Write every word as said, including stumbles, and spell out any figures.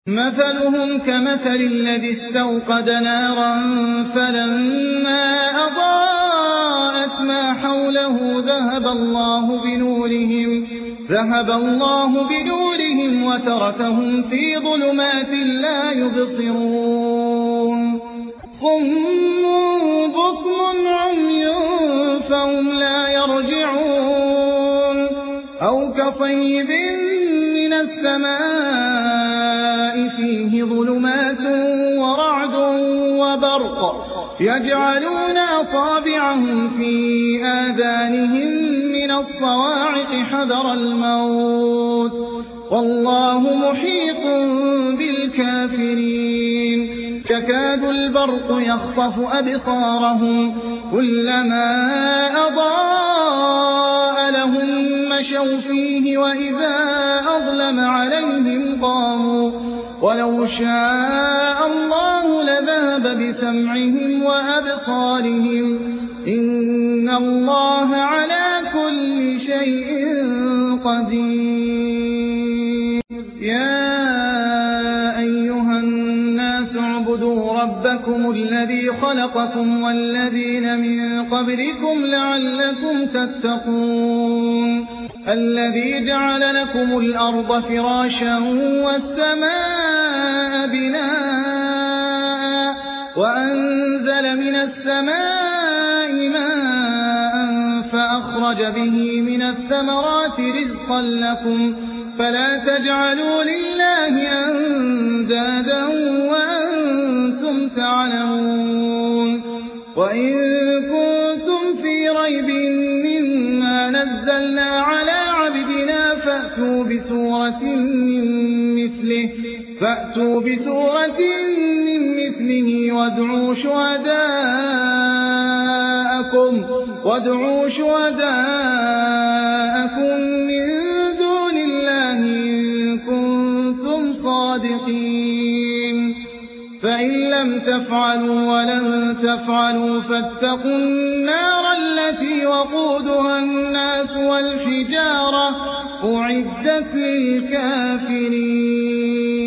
مثلهم كمثل الذي استوقد نارا فلما أضاءت ما حوله ذهب الله بنورهم ذهب الله بنورهم وتركهم في ظلمات لا يبصرون صم بكم عمي فهم لا يرجعون أو كصيب من السماء فيه ظلمات ورعد وبرق يجعلون أصابعهم في آذانهم من الصواعق حذر الموت والله محيط بالكافرين يكاد البرق يخطف أبصارهم كلما أضاء لهم مشوا فيه وإذا أظلم عليهم قاموا ولو شاء الله لذهب بسمعهم وأبصارهم إن الله على كل شيء قدير يا أيها الناس اعبدوا ربكم الذي خلقكم والذين من قبلكم لعلكم تتقون الذي جعل لكم الأرض فراشا والسماء بناء وأنزل من السماء ماء فأخرج به من الثمرات رزقا لكم فلا تجعلوا لله أندادا وأنتم تعلمون وإن كنتم في ريب مما نزلنا على عبدنا فأتوا بسورة من مثله فأتوا بسورة من مثله وادعوا شهداءكم وادعوا شهداءكم من دون الله إن كنتم صادقين فإن لم تفعلوا ولن تفعلوا فاتقوا النار التي وقودها الناس والحجارة أعدت للكافرين